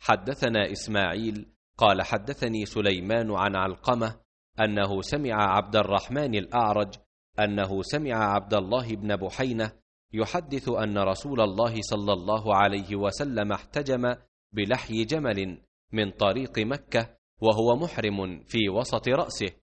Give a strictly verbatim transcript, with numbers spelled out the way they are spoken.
حدثنا إسماعيل قال حدثني سليمان عن علقمة أنه سمع عبد الرحمن الأعرج أنه سمع عبد الله بن بحينة يحدث أن رسول الله صلى الله عليه وسلم احتجم بلحي جمل من طريق مكة وهو محرم في وسط رأسه،